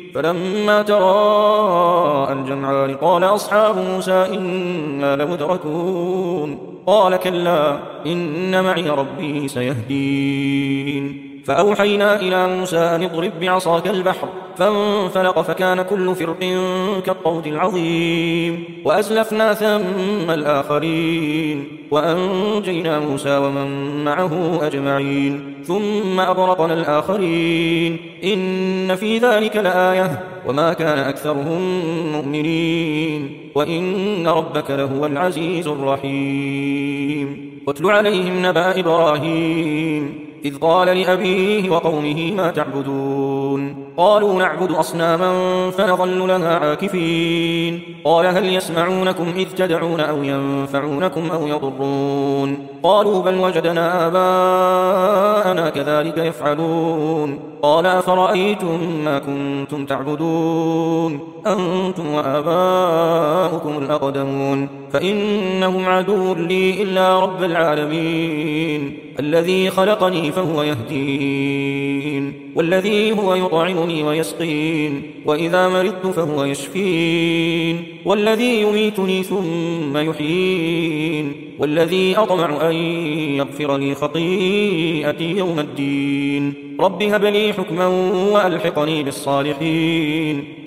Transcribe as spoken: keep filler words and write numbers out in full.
فلما تراءى الجمعان قال أصحاب موسى إنا لمدركون قال كلا إن معي ربي سيهدين فأوحينا إلى موسى أن اضرب بعصاك البحر فانفلق فكان كل فرق كالطود العظيم وأزلفنا ثم الآخرين وأنجينا موسى ومن معه أجمعين ثم أغرقنا الآخرين إن في ذلك لآية وما كان أكثرهم مؤمنين وإن ربك لهو العزيز الرحيم واتل عليهم نبأ إبراهيم إذ قال لأبيه وقومه ما تعبدون قالوا نعبد أصناما فنظل لها عاكفين قال هل يسمعونكم إذ تدعون أو ينفعونكم أو يضرون قالوا بل وجدنا آباءنا كذلك يفعلون قال أفرأيتم ما كنتم تعبدون أنتم وآباؤكم الأقدمون فإنهم عدو لي إلا رب العالمين الذي خلقني فهو يهدين والذي هو يطعمني ويسقين وإذا مرضت فهو يشفين والذي يميتني ثم يحيين والذي أطمع أن يغفر لي خطيئتي يوم الدين رب هب لي حكما وألحقني بالصالحين